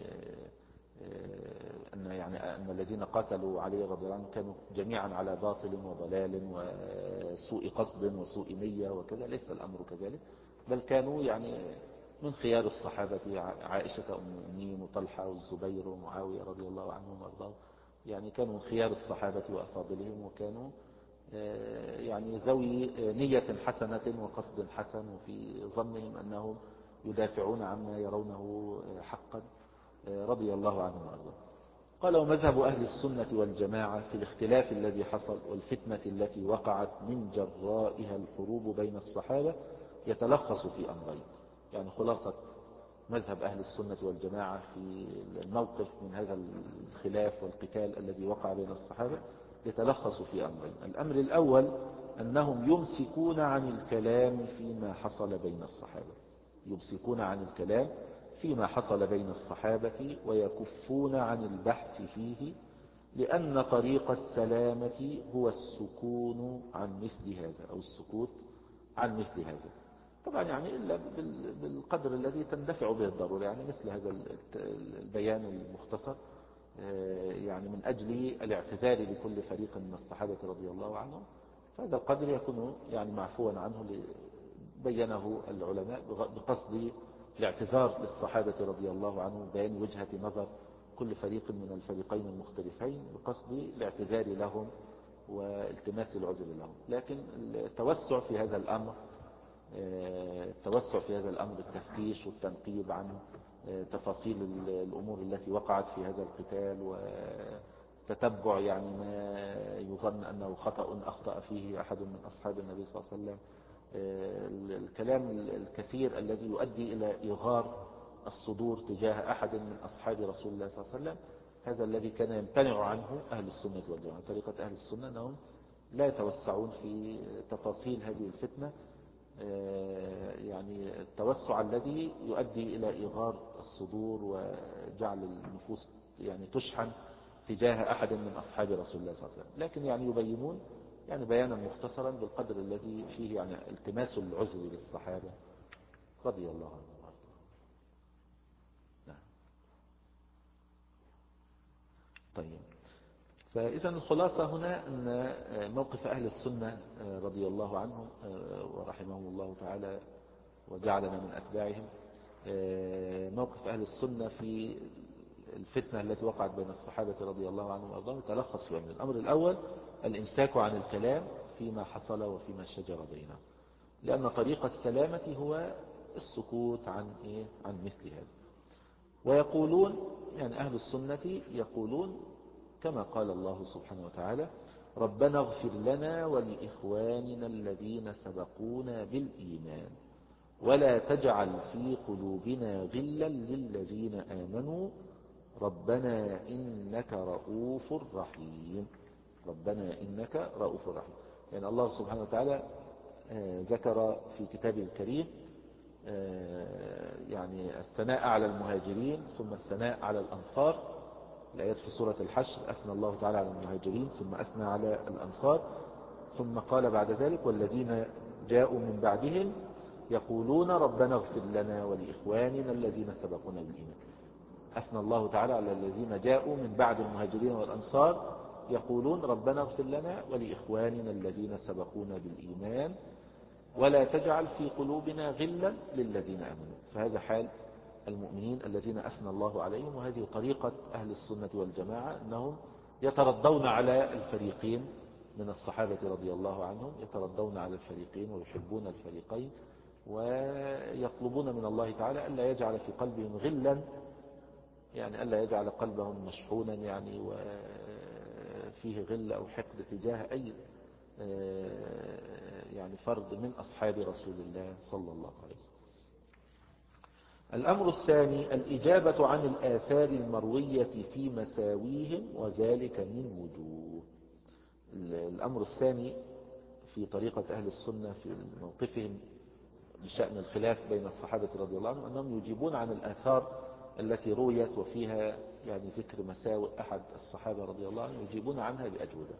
أن يعني أن الذين قاتلوا علي رضي الله عنه كانوا جميعا على باطل وضلال وسوء قصد وسوء نية وكذا. ليس الأمر كذلك، بل كانوا يعني من خيار الصحابة، عائشة أم المؤمنين وطلحة والزبير ومعاوية رضي الله عنهم وارضاهم، يعني كانوا من خيار الصحابة وأفاضلهم، وكانوا يعني ذوي نية حسنة وقصد حسن، وفي ظنهم أنهم يدافعون عما يرونه حقا رضي الله عنهم وارضاهم. قال ومذهب أهل السنة والجماعة في الاختلاف الذي حصل والفتنة التي وقعت من جرائها الحروب بين الصحابة يتلخص في أمرين. يعني خلاصة مذهب أهل السنة والجماعة في الموقف من هذا الخلاف والقتال الذي وقع بين الصحابة يتلخص في أمرين. الأمر الأول أنهم يمسكون عن الكلام فيما حصل بين الصحابة، يمسكون عن الكلام فيما حصل بين الصحابة ويكفون عن البحث فيه، لأن طريق السلامة هو السكون عن مثل هذا أو السكوت عن مثل هذا. طبعا يعني إلا بالقدر الذي تندفع به الضرورة. يعني مثل هذا البيان المختصر يعني من أجل الاعتذار لكل فريق من الصحابة رضي الله عنهم، فهذا القدر يكون يعني معفوا عنه بينه العلماء بقصد الاعتذار للصحابة رضي الله عنهم، بيان وجهة نظر كل فريق من الفريقين المختلفين بقصد الاعتذار لهم والتماس العذر لهم. لكن التوسع في هذا الأمر التوسع في هذا الأمر التفتيش والتنقيب عن تفاصيل الأمور التي وقعت في هذا القتال، وتتبع يعني ما يظن أنه خطأ أخطأ فيه أحد من أصحاب النبي صلى الله عليه وسلم، الكلام الكثير الذي يؤدي إلى إغار الصدور تجاه أحد من أصحاب رسول الله صلى الله عليه وسلم، هذا الذي كان يمتنع عنه أهل السنة والجماعة. طريقة أهل السنة أنهم لا يتوسعون في تفاصيل هذه الفتنة، يعني التوسع الذي يؤدي إلى إغار الصدور وجعل النفوس يعني تشحن تجاه أحد من أصحاب رسول الله صلى الله عليه وسلم. لكن يعني يبينون يعني بيانا مختصرا بالقدر الذي فيه يعني التماس العذر للصحابة رضي الله عنهم. نعم. طيب، فإذا الخلاصة هنا أن موقف أهل السنة رضي الله عنهم ورحمهم الله تعالى وجعلنا من أتباعهم، موقف أهل السنة في الفتنة التي وقعت بين الصحابة رضي الله عنهم وأرضاهم تلخص في أمر. الأمر الأول الإمساك عن الكلام فيما حصل وفيما شجر بينهم، لأن طريق السلامة هو السكوت عن إيه؟ عن مثل هذا. ويقولون يعني أهل السنة يقولون كما قال الله سبحانه وتعالى ربنا اغفر لنا ولإخواننا الذين سبقونا بالإيمان ولا تجعل في قلوبنا غلا للذين آمنوا ربنا إنك رؤوف رحيم. ربنا إنك رؤوف رحيم. يعني الله سبحانه وتعالى ذكر في كتابه الكريم يعني الثناء على المهاجرين ثم الثناء على الأنصار. الآيات في سورة الحشر أثنى الله تعالى على المهاجرين ثم أثنى على الأنصار ثم قال بعد ذلك والذين جاءوا من بعدهم يقولون ربنا اغفر لنا ولإخواننا الذين سبقونا بالإيمان. أثنى الله تعالى على الذين جاءوا من بعد المهاجرين والأنصار يقولون ربنا اغفر لنا ولإخواننا الذين سبقونا بالإيمان ولا تجعل في قلوبنا غلا للذين آمنوا. فهذا حال المؤمنين الذين أثنى الله عليهم، وهذه طريقة أهل السنة والجماعة أنهم يترضون على الفريقين من الصحابة رضي الله عنهم، يترضون على الفريقين ويحبون الفريقين ويطلبون من الله تعالى ألا يجعل في قلبهم غلا، يعني ألا يجعل قلبهم مشحونا يعني وفيه غل أو حقد تجاه أي يعني فرد من أصحاب رسول الله صلى الله عليه وسلم. الأمر الثاني الإجابة عن الآثار المروية في مساويهم وذلك من وجوه. الأمر الثاني في طريقة أهل السنة في موقفهم بشأن الخلاف بين الصحابة رضي الله عنهم أنهم يجيبون عن الآثار التي رويت وفيها يعني ذكر مساوئ أحد الصحابة رضي الله عنهم، يجيبون عنها بأجوبة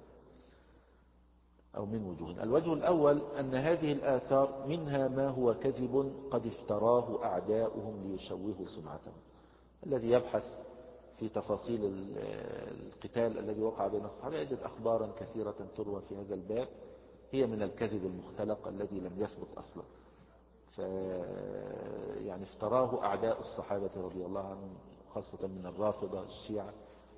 أو من وجوه. الوجه الأول أن هذه الآثار منها ما هو كذب قد افتراه أعداؤهم ليشوهوا سمعتهم. الذي يبحث في تفاصيل القتال الذي وقع بين الصحابة يجد أخبارا كثيرة تروى في هذا الباب هي من الكذب المختلق الذي لم يثبت أصلا. ف يعني افتراه أعداء الصحابة رضي الله عنهم خاصة من الرافضة الشيعة،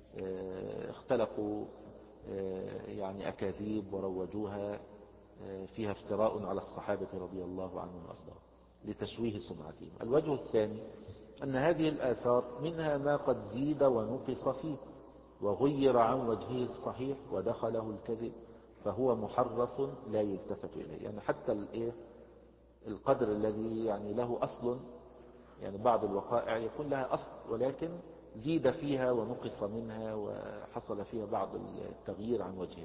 اختلقوا يعني أكاذيب وروجوها فيها افتراء على الصحابة رضي الله عنهم وأرضاهم لتشويه سمعتهم. الوجه الثاني أن هذه الآثار منها ما قد زيد ونقص فيه وغير عن وجهه الصحيح ودخله الكذب فهو محرف لا يلتفت إليه. يعني حتى القدر الذي يعني له أصل، يعني بعض الوقائع يكون لها أصل ولكن زيد فيها ونقص منها وحصل فيها بعض التغيير عن وجهها.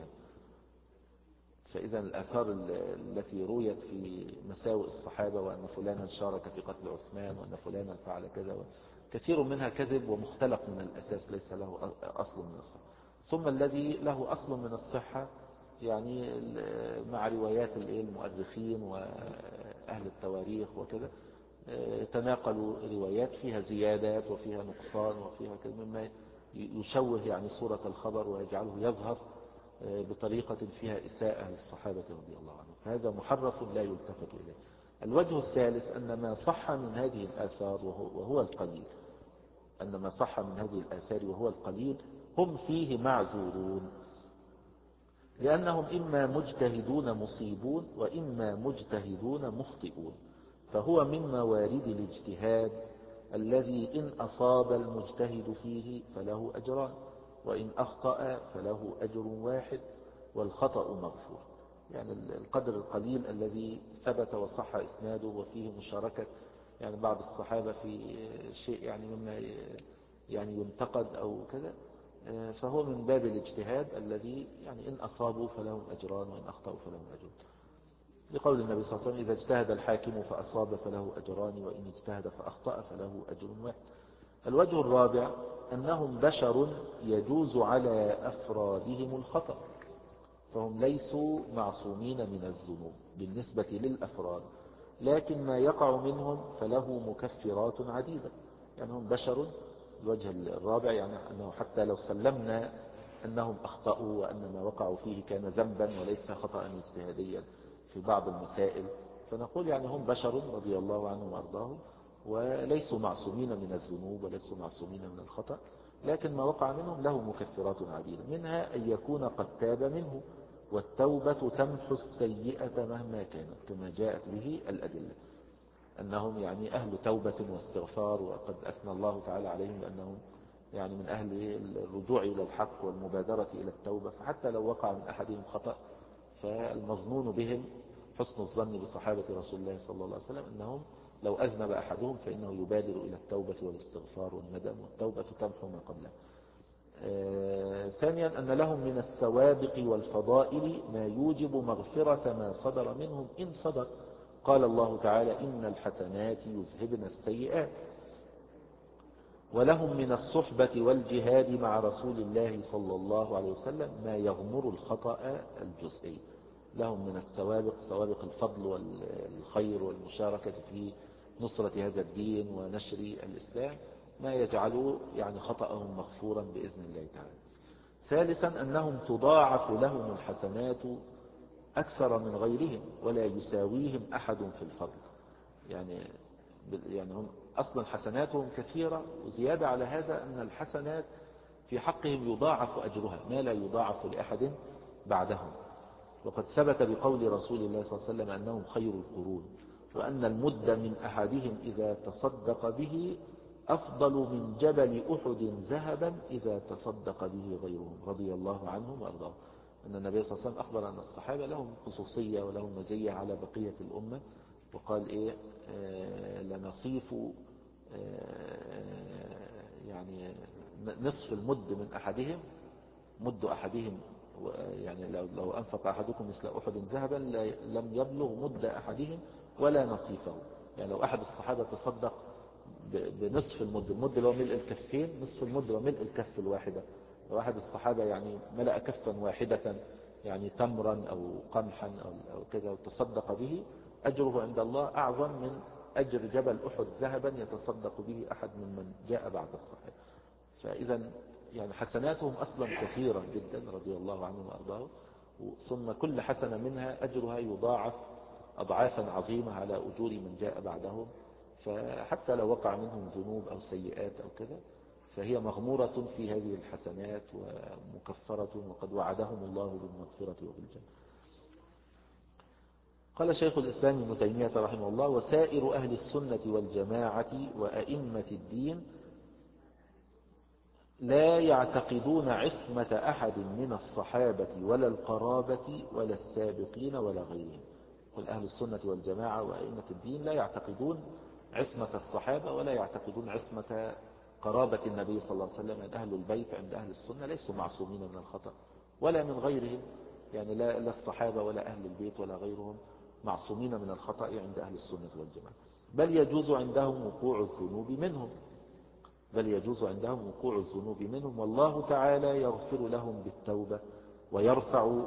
فإذا الآثار التي رويت في مساوئ الصحابة وأن فلانا شارك في قتل عثمان وأن فلانا فعل كذا كثير منها كذب ومختلق من الأساس ليس له أصل من الصحة. ثم الذي له أصل من الصحة يعني مع روايات المؤرخين وأهل التواريخ وكذا تناقلوا روايات فيها زيادات وفيها نقصان وفيها كذا مما يشوه يعني صورة الخبر ويجعله يظهر بطريقة فيها إساءة للصحابة رضي الله عنهم، فهذا محرف لا يلتفت إليه. الوجه الثالث أن ما صح من هذه الآثار وهو, وهو القليل أن ما صح من هذه الآثار وهو القليل هم فيه معذورون، لأنهم إما مجتهدون مصيبون وإما مجتهدون مخطئون، فهو من موارد الاجتهاد الذي إن أصاب المجتهد فيه فله أجران وإن أخطأ فله أجر واحد والخطأ مغفور. يعني القدر القليل الذي ثبت وصح إسناده وفيه مشاركة يعني بعض الصحابة في شيء يعني مما يعني ينتقد أو كذا، فهو من باب الاجتهاد الذي يعني إن أصابوا فلهم أجران وإن أخطأوا فلهم أجر، لقول النبي صلى الله عليه وسلم إذا اجتهد الحاكم فأصاب فله أجران وإن اجتهد فأخطأ فله أجر واحد. الوجه الرابع أنهم بشر يجوز على أفرادهم الخطأ، فهم ليسوا معصومين من الذنوب بالنسبة للأفراد، لكن ما يقع منهم فله مكفرات عديدة. يعني هم بشر. الوجه الرابع يعني أنه حتى لو سلمنا أنهم أخطأوا وأن ما وقعوا فيه كان ذنبا وليس خطأ اجتهاديا في بعض المسائل، فنقول يعني هم بشر رضي الله عنهم وأرضاهم وليسوا معصومين من الذنوب وليسوا معصومين من الخطأ، لكن ما وقع منهم له مكفرات عديدة، منها أن يكون قد تاب منه، والتوبة تمحو السيئة مهما كانت كما جاءت به الأدلة أنهم يعني أهل توبة واستغفار، وقد أثنى الله تعالى عليهم بأنهم يعني من أهل الرجوع إلى الحق والمبادرة إلى التوبة. فحتى لو وقع من أحدهم خطأ فالمظنون بهم حسن الظن بصحابة رسول الله صلى الله عليه وسلم أنهم لو أذنب أحدهم فإنه يبادر إلى التوبة والاستغفار والندم، والتوبة تمحو ما قبلها. آه ثانيا أن لهم من السوابق والفضائل ما يوجب مغفرة ما صدر منهم إن صدر. قال الله تعالى: إن الحسنات يذهبن السيئات. ولهم من الصحبة والجهاد مع رسول الله صلى الله عليه وسلم ما يغمر الخطأ الجزئي. لهم من السوابق، سوابق الفضل والخير والمشاركة في نصرة هذا الدين ونشر الإسلام، ما يجعل يعني خطأهم مغفورا بإذن الله تعالى. ثالثا أنهم تضاعف لهم الحسنات أكثر من غيرهم ولا يساويهم أحد في الفضل. يعني يعني هم أصلا حسناتهم كثيرة، وزيادة على هذا أن الحسنات في حقهم يضاعف أجرها ما لا يضاعف لأحد بعدهم. وقد ثبت بقول رسول الله صلى الله عليه وسلم أنهم خير القرون، وأن المد من أحدهم إذا تصدق به أفضل من جبل أحد ذهبا إذا تصدق به غيرهم رضي الله عنهم وأرضاهم. أن النبي صلى الله عليه وسلم أخبر أن الصحابة لهم خصوصية ولهم مزية على بقية الأمة، وقال إيه آه لنصيف آه يعني نصف المد من أحدهم، مد أحدهم يعني لو, لو أنفق أحدكم مثل أحد ذهبا لم يبلغ مد أحدهم ولا نصيفه. يعني لو أحد الصحابة تصدق بنصف المد، المد اللي هو ملء الكفين، نصف المد هو ملء الكف الواحدة. لو أحد الصحابة يعني ملأ كفا واحدة يعني تمرا أو قمحا أو كذا وتصدق به، أجره عند الله أعظم من أجر جبل أحد ذهبا يتصدق به أحد ممن جاء بعد الصحابة. فإذا يعني حسناتهم أصلا كثيرة جدا رضي الله عنهم وأرضاهم، ثم كل حسنة منها أجرها يضاعف أضعافا عظيمة على أجور من جاء بعدهم. فحتى لو وقع منهم ذنوب أو سيئات أو كذا فهي مغمورة في هذه الحسنات ومكفرة، وقد وعدهم الله بالمغفرة وبالجنة. قال شيخ الإسلام ابن تيمية رحمه الله: وسائر أهل السنة والجماعة وأئمة الدين لا يعتقدون عصمة أحد من الصحابة ولا القرابة ولا السابقين ولا غيرهم. قل أهل السنة والجماعة وأئمة الدين لا يعتقدون عصمة الصحابة ولا يعتقدون عصمة قرابة النبي صلى الله عليه وسلم. أن أهل البيت عند أهل السنة ليسوا معصومين من الخطأ ولا من غيرهم، يعني لا, لا الصحابة ولا أهل البيت ولا غيرهم معصومين من الخطأ عند أهل السنة والجماعة، بل يجوز عندهم وقوع الذنوب منهم بل يجوز عندهم وقوع الذنوب منهم والله تعالى يغفر لهم بالتوبة ويرفع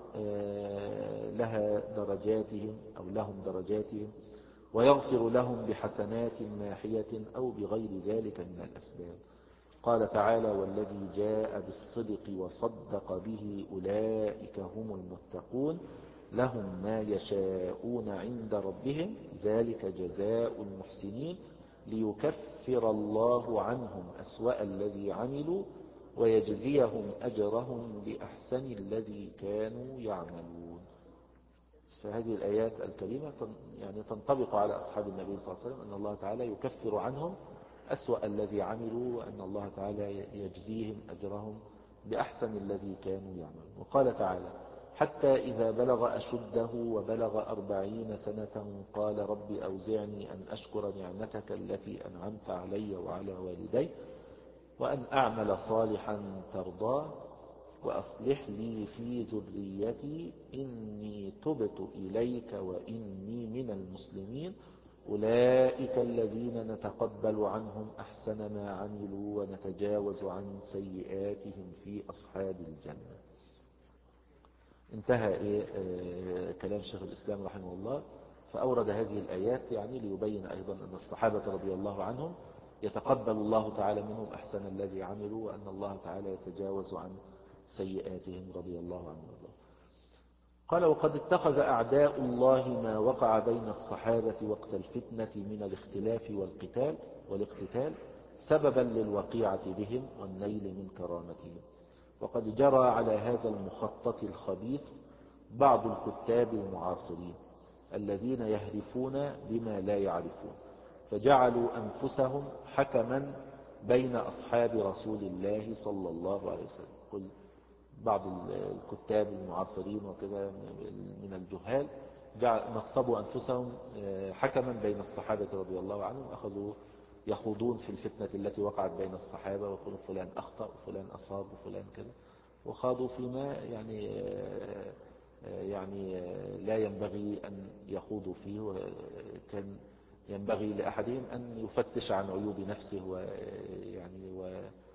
لها درجاتهم أو لهم درجاتهم، ويغفر لهم بحسنات ماحية أو بغير ذلك من الأسباب. قال تعالى: والذي جاء بالصدق وصدق به أولئك هم المتقون لهم ما يشاءون عند ربهم ذلك جزاء المحسنين ليكفر الله عنهم أسوأ الذي عملوا ويجزيهم أجرهم بأحسن الذي كانوا يعملون. فهذه الآيات الكريمة يعني تنطبق على أصحاب النبي صلى الله عليه وسلم، أن الله تعالى يكفر عنهم أسوأ الذي عملوا، وأن الله تعالى يجزيهم أجرهم بأحسن الذي كانوا يعملون. وقال تعالى: حتى إذا بلغ أشده وبلغ أربعين سنة قال رب أوزعني أن أشكر نعمتك التي أنعمت علي وعلى والدي وأن أعمل صالحا ترضاه وأصلح لي في ذريتي إني تبت إليك وإني من المسلمين أولئك الذين نتقبل عنهم أحسن ما عملوا ونتجاوز عن سيئاتهم في أصحاب الجنة. انتهى إيه آه كلام شيخ الإسلام رحمه الله، فأورد هذه الآيات يعني ليبين أيضا أن الصحابة رضي الله عنهم يتقبل الله تعالى منهم أحسن الذي عملوا، وأن الله تعالى يتجاوز عن سيئاتهم رضي الله عنهم. قال: وقد اتخذ أعداء الله ما وقع بين الصحابة وقت الفتنة من الاختلاف والقتال والاقتتال سببا للوقيعة بهم والنيل من كرامتهم. وقد جرى على هذا المخطط الخبيث بعض الكتاب المعاصرين الذين يهرفون بما لا يعرفون، فجعلوا أنفسهم حكما بين أصحاب رسول الله صلى الله عليه وسلم. قل بعض الكتاب المعاصرين وكذا من الجهال نصبوا أنفسهم حكما بين الصحابة رضي الله عنهم، أخذوا يخوضون في الفتنة التي وقعت بين الصحابة، ويقولون فلان أخطأ وفلان أصاب وفلان كذا، وخاضوا فيما يعني يعني لا ينبغي أن يخوضوا فيه. وكان ينبغي لأحدهم أن يفتش عن عيوب نفسه ويعني و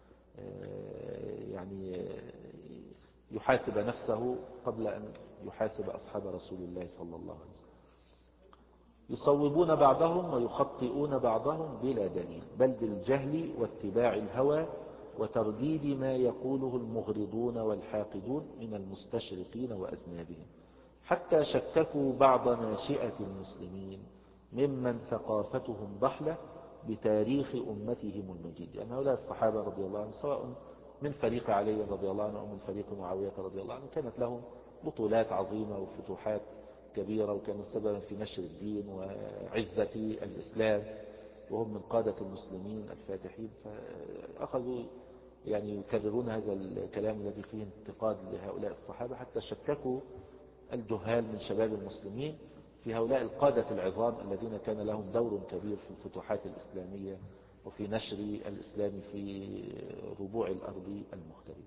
يعني يحاسب نفسه قبل أن يحاسب أصحاب رسول الله صلى الله عليه وسلم. يصوبون بعضهم ويخطئون بعضهم بلا دليل، بل بالجهل واتباع الهوى وترديد ما يقوله المغرضون والحاقدون من المستشرقين وأذنابهم، حتى شككوا بعض ناشئة المسلمين ممن ثقافتهم ضحلة بتاريخ أمتهم المجيد. يعني هؤلاء الصحابة رضي الله عنهم سواء من فريق علي رضي الله عنه أو من فريق معاوية رضي الله عنه كانت لهم بطولات عظيمة وفتوحات كبيرة، وكانوا سببا في نشر الدين وعزة الإسلام، وهم من قادة المسلمين الفاتحين. فأخذوا يعني يكررون هذا الكلام الذي فيه انتقاد لهؤلاء الصحابة، حتى شككوا الجهال من شباب المسلمين في هؤلاء القادة العظام الذين كان لهم دور كبير في الفتوحات الإسلامية وفي نشر الإسلام في ربوع الأرض المختلفة.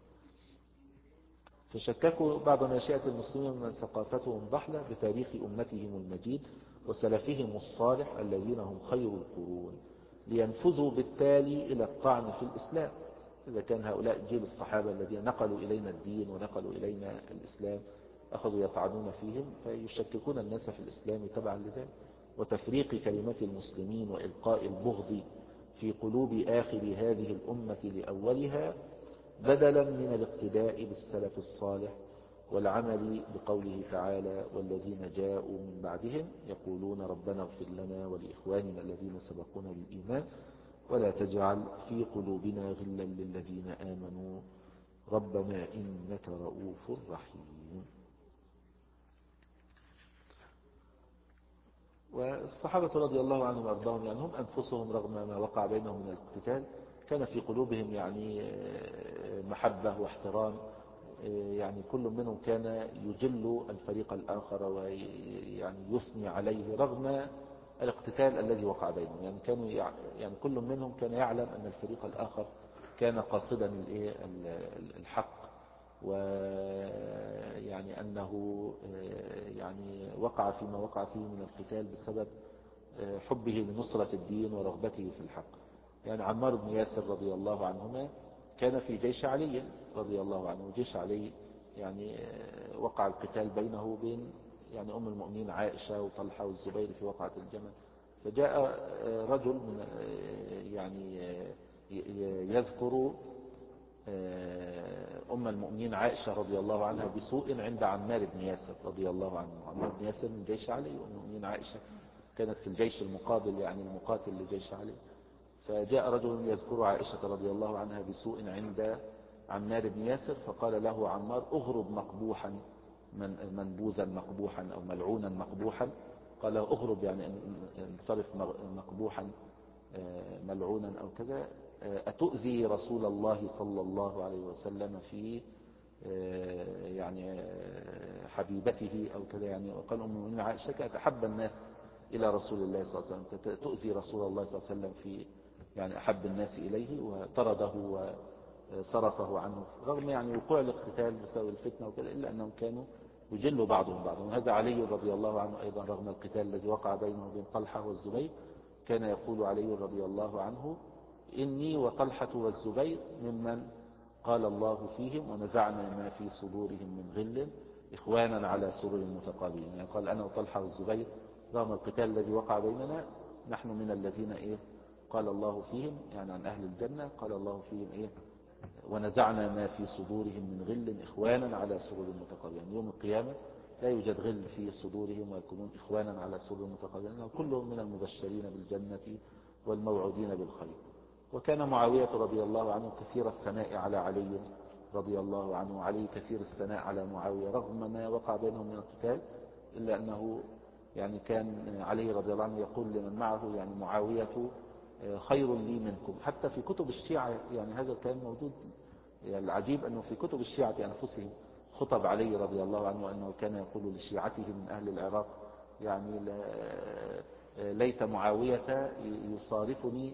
فشككوا بعض ناشئة المسلمين من ثقافتهم ضحلة بتاريخ أمتهم المجيد وسلفهم الصالح الذين هم خير القرون، لينفذوا بالتالي إلى الطعن في الإسلام. إذا كان هؤلاء جيل الصحابة الذين نقلوا إلينا الدين ونقلوا إلينا الإسلام أخذوا يطعنون فيهم، فيشككون الناس في الإسلام تبعا لذلك، وتفريق كلمة المسلمين وإلقاء البغض في قلوب آخر هذه الأمة لأولها، بدلا من الاقتداء بالسلف الصالح والعمل بقوله تعالى: والذين جاءوا من بعدهم يقولون ربنا اغفر لنا ولإخواننا الذين سبقونا بالإيمان ولا تجعل في قلوبنا غلا للذين آمنوا ربنا إنك رؤوف رحيم. والصحابة رضي الله عنهم وأرضاهم يعني هم أنفسهم رغم ما وقع بينهم من الاقتتال كان في قلوبهم يعني محبة واحترام، يعني كل منهم كان يجل الفريق الآخر ويعني يثني عليه رغم الاقتتال الذي وقع بينهم. يعني كانوا يعني كل منهم كان يعلم أن الفريق الآخر كان قاصدا الحق، ويعني أنه يعني وقع فيما وقع فيه من القتال بسبب حبه لنصرة الدين ورغبته في الحق. يعني عمار بن ياسر رضي الله عنهما كان في جيش علي رضي الله عنه، جيش علي يعني وقع القتال بينه وبين يعني أم المؤمنين عائشة وطلحة والزبير في وقعة الجمل. فجاء رجل من يعني يذكر أم المؤمنين عائشة رضي الله عنها بسوء عند عمار بن ياسر رضي الله عنه. عمار بن ياسر من جيش علي، وأم المؤمنين عائشة كانت في الجيش المقابل يعني المقاتل لجيش علي. فجاء رجل يذكر عائشة رضي الله عنها بسوء عند عمار بن ياسر، فقال له عمار: اغرب مقبوحا من منبوذا مقبوحا أو ملعونا مقبوحا. قال له اغرب يعني انصرف مقبوحا ملعونا أو كذا، أتؤذي رسول الله صلى الله عليه وسلم في يعني حبيبته أو كذا. يعني وقال أم المؤمنين عائشة كانت أحب الناس إلى رسول الله صلى الله عليه وسلم، تؤذي رسول الله صلى الله عليه وسلم في يعني أحب الناس إليه، وطرده وصرفه عنه رغم يعني وقوع الاقتتال بسبب الفتنة وكذا، إلا أنهم كانوا يجلوا بعضهم بعضا. وهذا علي رضي الله عنه أيضا رغم القتال الذي وقع بينه وبين طلحة والزبير كان يقول علي رضي الله عنه: إني وطلحة والزبير ممن قال الله فيهم ونزعنا ما في صدورهم من غل إخوانا على سرر متقابلين. يعني قال أنا وطلحة والزبير رغم القتال الذي وقع بيننا نحن من الذين إيه قال الله فيهم، يعني عن أهل الجنة قال الله فيهم إيه ونزعنا ما في صدورهم من غل إخوانا على سرر متقابلين. يعني يوم القيامة لا يوجد غل في صدورهم ويكونون إخوانا على سرر متقابلين، وكلهم من المبشرين بالجنة والموعودين بالخير. وكان معاوية رضي الله عنه كثير الثناء على علي رضي الله عنه، وعلي كثير الثناء على معاوية رغم ما وقع بينهم من القتال، إلا أنه يعني كان علي رضي الله عنه يقول لمن معه: يعني معاوية خير لي منكم. حتى في كتب الشيعة يعني هذا كان موجود. يعني العجيب أنه في كتب الشيعة أنفسهم خطب علي رضي الله عنه أنه كان يقول لشيعته من أهل العراق يعني ليت معاوية يصارفني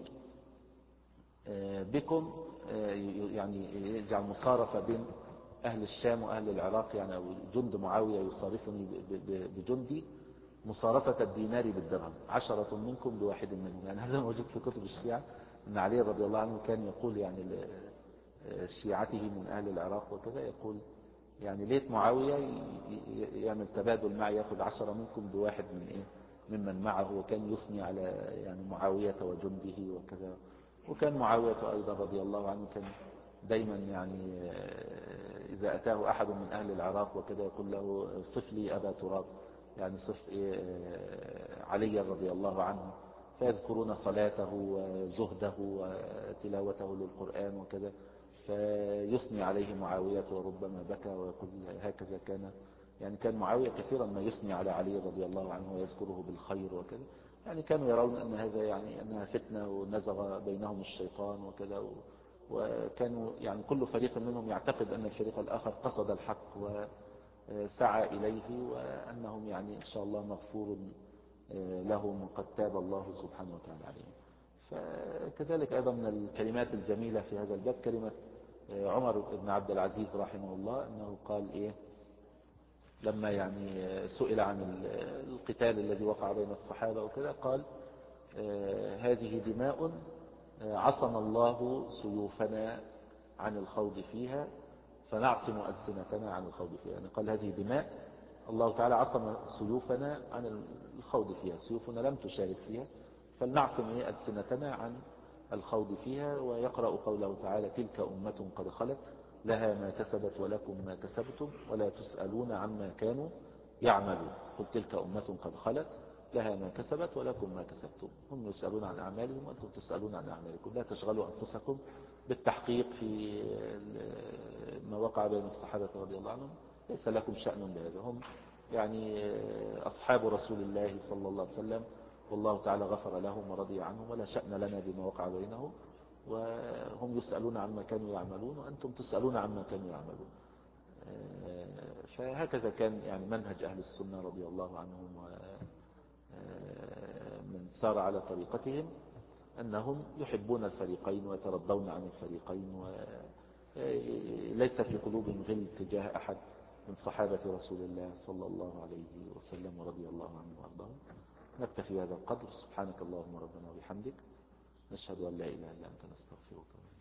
بكم، يعني يجعل مصارفة بين أهل الشام وأهل العراق، يعني أو جند معاوية يصارفني بجندي مصارفة الدينار بالدرهم، عشرة منكم بواحد منهم. يعني هذا موجود في كتب الشيعة أن علي رضي الله عنه كان يقول يعني لشيعته من أهل العراق وكذا، يقول يعني ليت معاوية يعمل تبادل معي، يأخذ عشرة منكم بواحد من إيه ممن معه. وكان يثني على يعني معاوية وجنده وكذا. وكان معاوية أيضا رضي الله عنه كان دايما يعني إذا أتاه أحد من أهل العراق وكذا يقول له صف لي أبا تراب، يعني صف إيه علي رضي الله عنه. فيذكرون صلاته وزهده وتلاوته للقرآن وكذا، فيثني عليه معاوية وربما بكى ويقول هكذا كان. يعني كان معاوية كثيرا ما يثني على علي رضي الله عنه ويذكره بالخير وكذا. يعني كانوا يرون أن هذا يعني أنها فتنة ونزغ بينهم الشيطان وكذا. وكانوا يعني كل فريق منهم يعتقد أن الفريق الآخر قصد الحق وسعى إليه، وأنهم يعني إن شاء الله مغفور لهم وقد تاب الله سبحانه وتعالى عليهم. فكذلك أيضا من الكلمات الجميلة في هذا الباب كلمة عمر بن عبد العزيز رحمه الله، أنه قال إيه لما يعني سئل عن القتال الذي وقع بين الصحابة وكذا، قال هذه دماء عصم الله سيوفنا عن الخوض فيها فنعصم ألسنتنا عن الخوض فيها. يعني قال هذه دماء الله تعالى عصم سيوفنا عن الخوض فيها، سيوفنا لم تشارك فيها، فلنعصم ألسنتنا عن الخوض فيها. ويقرأ قوله تعالى تلك أمة قد خلت لها ما كسبت ولكم ما كسبتم ولا تسألون عما كانوا يعملون. قل تلك أمة قد خلت لها ما كسبت ولكم ما كسبتم، هم يسألون عن أعمالهم وأنتم تسألون عن أعمالكم. لا تشغلوا أنفسكم بالتحقيق في ما وقع بين الصحابة رضي الله عنهم، ليس لكم شأن بهذا. هم يعني أصحاب رسول الله صلى الله عليه وسلم، والله تعالى غفر لهم ورضي عنهم، ولا شأن لنا بما وقع بينهم. وهم يسألون عما كانوا يعملون وأنتم تسألون عما كانوا يعملون. فهكذا كان يعني منهج أهل السنة رضي الله عنهم ومن سار على طريقتهم، أنهم يحبون الفريقين ويترضون عن الفريقين، وليس في قلوبهم غل تجاه أحد من صحابة رسول الله صلى الله عليه وسلم ورضي الله عنه وارضاه. نكتفي بهذا القدر. سبحانك اللهم ربنا وبحمدك، نشهد أن لا إله إلا أنت نستغفرك.